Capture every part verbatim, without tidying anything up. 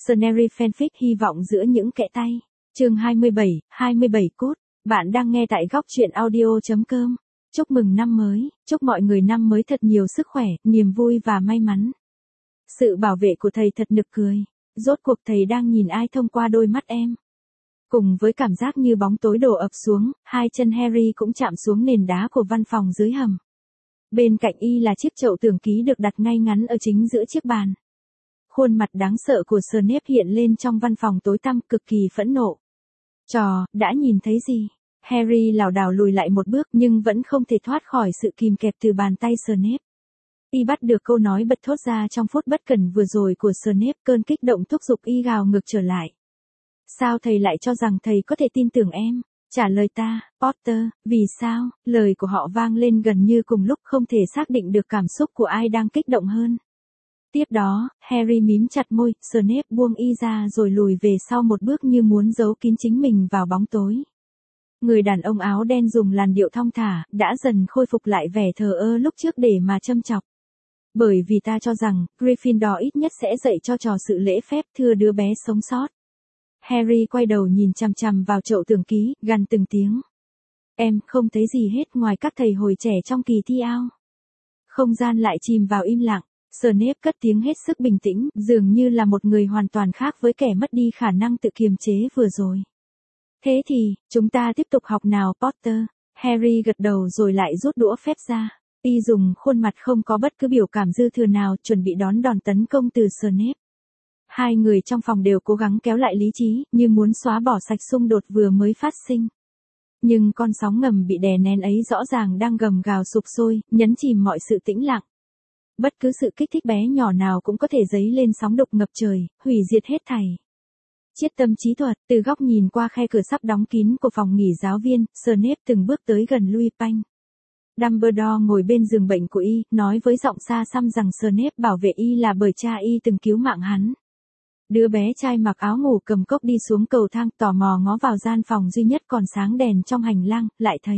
Scenery fanfic hy vọng giữa những kẽ tay. Chương hai mươi bảy, hai mươi bảy cốt. Bạn đang nghe tại góc truyện audio chấm com. Chúc mừng năm mới, chúc mọi người năm mới thật nhiều sức khỏe, niềm vui và may mắn. Sự bảo vệ của thầy thật nực cười. Rốt cuộc thầy đang nhìn ai thông qua đôi mắt em. Cùng với cảm giác như bóng tối đổ ập xuống, hai chân Harry cũng chạm xuống nền đá của văn phòng dưới hầm. Bên cạnh y là chiếc chậu tường ký được đặt ngay ngắn ở chính giữa chiếc bàn. Khuôn mặt đáng sợ của Snape hiện lên trong văn phòng tối tăm, cực kỳ phẫn nộ. Trò, đã nhìn thấy gì? Harry lảo đảo lùi lại một bước nhưng vẫn không thể thoát khỏi sự kìm kẹp từ bàn tay Snape. Y bắt được câu nói bật thốt ra trong phút bất cẩn vừa rồi của Snape, cơn kích động thúc giục y gào ngược trở lại. Sao thầy lại cho rằng thầy có thể tin tưởng em? Trả lời ta, Potter, vì sao? Lời của họ vang lên gần như cùng lúc, không thể xác định được cảm xúc của ai đang kích động hơn. Tiếp đó, Harry mím chặt môi, Snape buông y ra rồi lùi về sau một bước như muốn giấu kín chính mình vào bóng tối. Người đàn ông áo đen dùng làn điệu thong thả, đã dần khôi phục lại vẻ thờ ơ lúc trước để mà châm chọc. Bởi vì ta cho rằng, Gryffindor ít nhất sẽ dạy cho trò sự lễ phép, thưa đứa bé sống sót. Harry quay đầu nhìn chằm chằm vào chậu tường ký, gằn từng tiếng. Em không thấy gì hết ngoài các thầy hồi trẻ trong kỳ thi ao. Không gian lại chìm vào im lặng. Snape cất tiếng hết sức bình tĩnh, dường như là một người hoàn toàn khác với kẻ mất đi khả năng tự kiềm chế vừa rồi. Thế thì, chúng ta tiếp tục học nào, Potter. Harry gật đầu rồi lại rút đũa phép ra. Y dùng khuôn mặt không có bất cứ biểu cảm dư thừa nào, chuẩn bị đón đòn tấn công từ Snape. Hai người trong phòng đều cố gắng kéo lại lý trí, như muốn xóa bỏ sạch xung đột vừa mới phát sinh. Nhưng con sóng ngầm bị đè nén ấy rõ ràng đang gầm gào sục sôi, nhấn chìm mọi sự tĩnh lặng. Bất cứ sự kích thích bé nhỏ nào cũng có thể dấy lên sóng độc ngập trời, hủy diệt hết thảy. Chiết tâm trí thuật, từ góc nhìn qua khe cửa sắp đóng kín của phòng nghỉ giáo viên, Snape từng bước tới gần Lupin. Dumbledore ngồi bên giường bệnh của y, nói với giọng xa xăm rằng Snape bảo vệ y là bởi cha y từng cứu mạng hắn. Đứa bé trai mặc áo ngủ cầm cốc đi xuống cầu thang, tò mò ngó vào gian phòng duy nhất còn sáng đèn trong hành lang, lại thấy.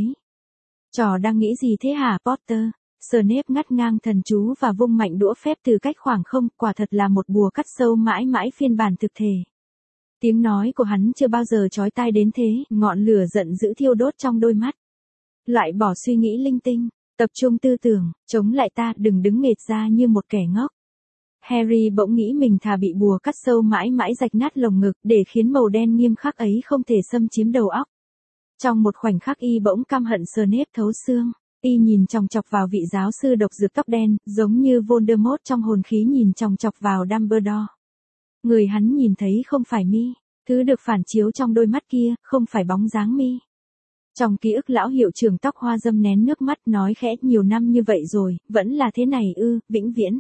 Trò đang nghĩ gì thế hả, Potter? Snape ngắt ngang thần chú và vung mạnh đũa phép từ cách khoảng không, quả thật là một bùa cắt sâu mãi mãi phiên bản thực thể. Tiếng nói của hắn chưa bao giờ chói tai đến thế, ngọn lửa giận dữ thiêu đốt trong đôi mắt. Loại bỏ suy nghĩ linh tinh, tập trung tư tưởng, chống lại ta, đừng đứng nghệt ra như một kẻ ngốc. Harry bỗng nghĩ mình thà bị bùa cắt sâu mãi mãi rạch nát lồng ngực, để khiến màu đen nghiêm khắc ấy không thể xâm chiếm đầu óc. Trong một khoảnh khắc y bỗng căm hận Snape thấu xương. Y nhìn chòng chọc vào vị giáo sư độc dược tóc đen, giống như Voldemort trong hồn khí nhìn chòng chọc vào Dumbledore. Người hắn nhìn thấy không phải mi, thứ được phản chiếu trong đôi mắt kia, không phải bóng dáng mi. Trong ký ức lão hiệu trưởng tóc hoa dâm nén nước mắt, nói khẽ, nhiều năm như vậy rồi, vẫn là thế này ư, vĩnh viễn.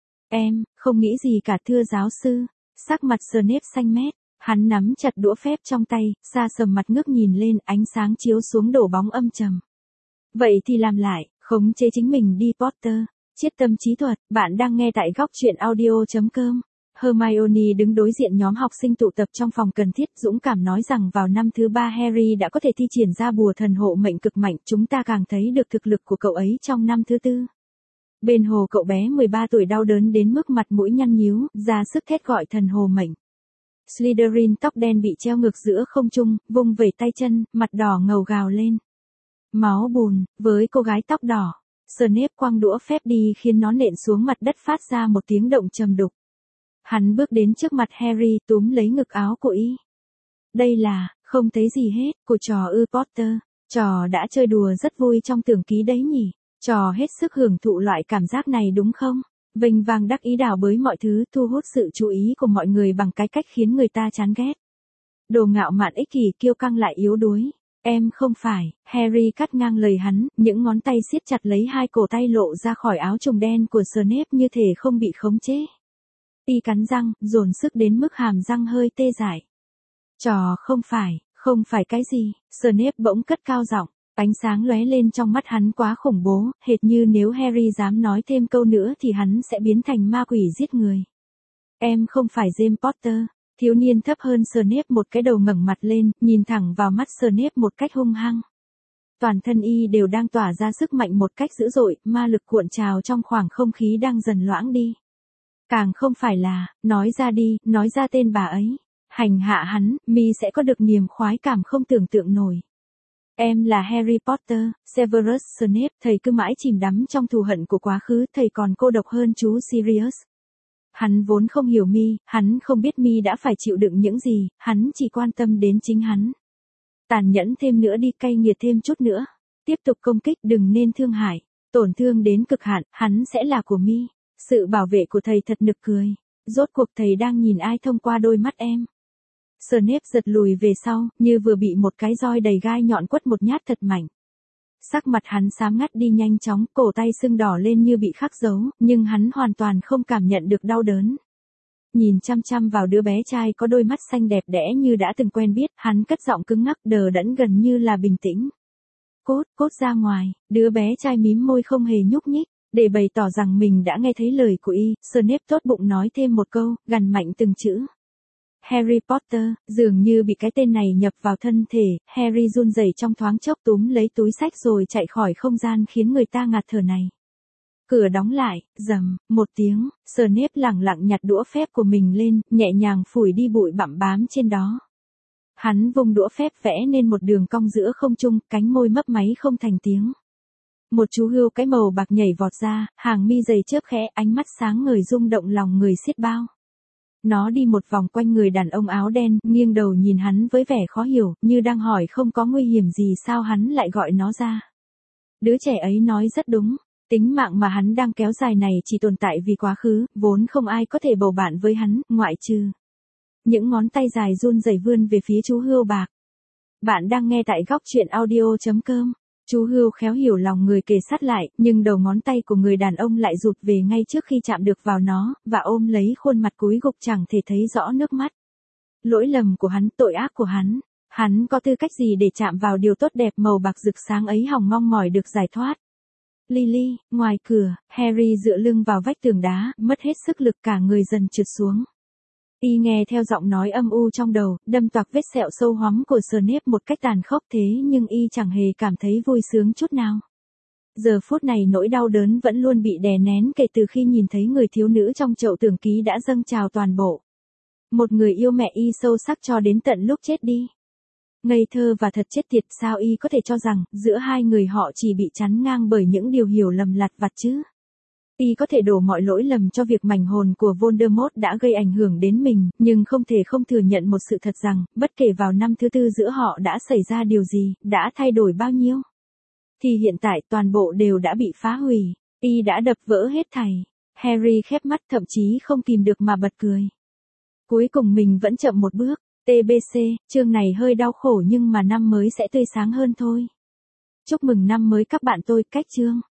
Em, không nghĩ gì cả thưa giáo sư. Sắc mặt Snape xanh mét, hắn nắm chặt đũa phép trong tay, xa sầm mặt ngước nhìn lên, ánh sáng chiếu xuống đổ bóng âm trầm. Vậy thì làm lại, khống chế chính mình đi, Potter. Chiết tâm trí thuật, bạn đang nghe tại góc truyện audio chấm com. Hermione đứng đối diện nhóm học sinh tụ tập trong phòng cần thiết, dũng cảm nói rằng vào năm thứ ba Harry đã có thể thi triển ra bùa thần hộ mệnh cực mạnh, chúng ta càng thấy được thực lực của cậu ấy trong năm thứ tư. Bên hồ cậu bé mười ba tuổi đau đớn đến mức mặt mũi nhăn nhíu, ra sức thét gọi thần hồ mệnh. Slytherin tóc đen bị treo ngược giữa không trung, vung vẩy tay chân, mặt đỏ ngầu gào lên. Máu bùn, với cô gái tóc đỏ, Snape quăng đũa phép đi khiến nó nện xuống mặt đất phát ra một tiếng động trầm đục. Hắn bước đến trước mặt Harry, túm lấy ngực áo của y. Đây là, không thấy gì hết, của trò ư Potter, trò đã chơi đùa rất vui trong tưởng ký đấy nhỉ, trò hết sức hưởng thụ loại cảm giác này đúng không? Vênh vang đắc ý đảo bới mọi thứ, thu hút sự chú ý của mọi người bằng cái cách khiến người ta chán ghét. Đồ ngạo mạn ích kỷ, kiêu căng lại yếu đuối. Em không phải, Harry cắt ngang lời hắn, những ngón tay siết chặt lấy hai cổ tay lộ ra khỏi áo trùng đen của Snape như thể không bị khống chế. Y cắn răng, dồn sức đến mức hàm răng hơi tê dại. Trò không phải, không phải cái gì, Snape bỗng cất cao giọng, ánh sáng lóe lên trong mắt hắn quá khủng bố, hệt như nếu Harry dám nói thêm câu nữa thì hắn sẽ biến thành ma quỷ giết người. Em không phải James Potter. Thiếu niên thấp hơn Snape một cái đầu ngẩng mặt lên, nhìn thẳng vào mắt Snape một cách hung hăng. Toàn thân y đều đang tỏa ra sức mạnh một cách dữ dội, ma lực cuộn trào trong khoảng không khí đang dần loãng đi. Càng không phải là, nói ra đi, nói ra tên bà ấy. Hành hạ hắn, mi sẽ có được niềm khoái cảm không tưởng tượng nổi. Em là Harry Potter, Severus Snape, thầy cứ mãi chìm đắm trong thù hận của quá khứ, thầy còn cô độc hơn chú Sirius. Hắn vốn không hiểu mi, hắn không biết mi đã phải chịu đựng những gì, hắn chỉ quan tâm đến chính hắn. Tàn nhẫn thêm nữa đi, cay nghiệt thêm chút nữa. Tiếp tục công kích, đừng nên thương hại. Tổn thương đến cực hạn, hắn sẽ là của mi. Sự bảo vệ của thầy thật nực cười. Rốt cuộc thầy đang nhìn ai thông qua đôi mắt em? Snape giật lùi về sau, như vừa bị một cái roi đầy gai nhọn quất một nhát thật mạnh. Sắc mặt hắn xám ngắt đi nhanh chóng, cổ tay sưng đỏ lên như bị khắc dấu, nhưng hắn hoàn toàn không cảm nhận được đau đớn. Nhìn chăm chăm vào đứa bé trai có đôi mắt xanh đẹp đẽ như đã từng quen biết, hắn cất giọng cứng ngắc đờ đẫn gần như là bình tĩnh. Cốt, cốt ra ngoài, đứa bé trai mím môi không hề nhúc nhích, để bày tỏ rằng mình đã nghe thấy lời của y, Snape tốt bụng nói thêm một câu, gằn mạnh từng chữ. Harry Potter, dường như bị cái tên này nhập vào thân thể, Harry run rẩy trong thoáng chốc túm lấy túi sách rồi chạy khỏi không gian khiến người ta ngạt thở này. Cửa đóng lại, rầm, một tiếng, Snape lẳng lặng nhặt đũa phép của mình lên, nhẹ nhàng phủi đi bụi bặm bám trên đó. Hắn vung đũa phép vẽ nên một đường cong giữa không trung, cánh môi mấp máy không thành tiếng. Một chú hươu cái màu bạc nhảy vọt ra, hàng mi dày chớp khẽ, ánh mắt sáng ngời rung động lòng người xiết bao. Nó đi một vòng quanh người đàn ông áo đen, nghiêng đầu nhìn hắn với vẻ khó hiểu, như đang hỏi không có nguy hiểm gì sao hắn lại gọi nó ra. Đứa trẻ ấy nói rất đúng, tính mạng mà hắn đang kéo dài này chỉ tồn tại vì quá khứ, vốn không ai có thể bầu bạn với hắn, ngoại trừ. Những ngón tay dài run rẩy vươn về phía chú hươu bạc. Bạn đang nghe tại góc truyện audio chấm com. Chú hươu khéo hiểu lòng người kề sát lại, nhưng đầu ngón tay của người đàn ông lại rụt về ngay trước khi chạm được vào nó, và ôm lấy khuôn mặt cúi gục chẳng thể thấy rõ nước mắt. Lỗi lầm của hắn, tội ác của hắn. Hắn có tư cách gì để chạm vào điều tốt đẹp màu bạc rực sáng ấy hòng mong mỏi được giải thoát. Lily, ngoài cửa, Harry dựa lưng vào vách tường đá, mất hết sức lực cả người dần trượt xuống. Y nghe theo giọng nói âm u trong đầu, đâm toạc vết sẹo sâu hoắm của Snape một cách tàn khốc thế nhưng y chẳng hề cảm thấy vui sướng chút nào. Giờ phút này nỗi đau đớn vẫn luôn bị đè nén kể từ khi nhìn thấy người thiếu nữ trong chậu tưởng ký đã dâng trào toàn bộ. Một người yêu mẹ y sâu sắc cho đến tận lúc chết đi. Ngây thơ và thật chết tiệt, sao y có thể cho rằng giữa hai người họ chỉ bị chắn ngang bởi những điều hiểu lầm lặt vặt chứ? Y có thể đổ mọi lỗi lầm cho việc mảnh hồn của Voldemort đã gây ảnh hưởng đến mình, nhưng không thể không thừa nhận một sự thật rằng, bất kể vào năm thứ tư giữa họ đã xảy ra điều gì, đã thay đổi bao nhiêu, thì hiện tại toàn bộ đều đã bị phá hủy. Y đã đập vỡ hết thảy. Harry khép mắt thậm chí không kìm được mà bật cười. Cuối cùng mình vẫn chậm một bước. tê bê xê, chương này hơi đau khổ nhưng mà năm mới sẽ tươi sáng hơn thôi. Chúc mừng năm mới các bạn tôi, cách chương.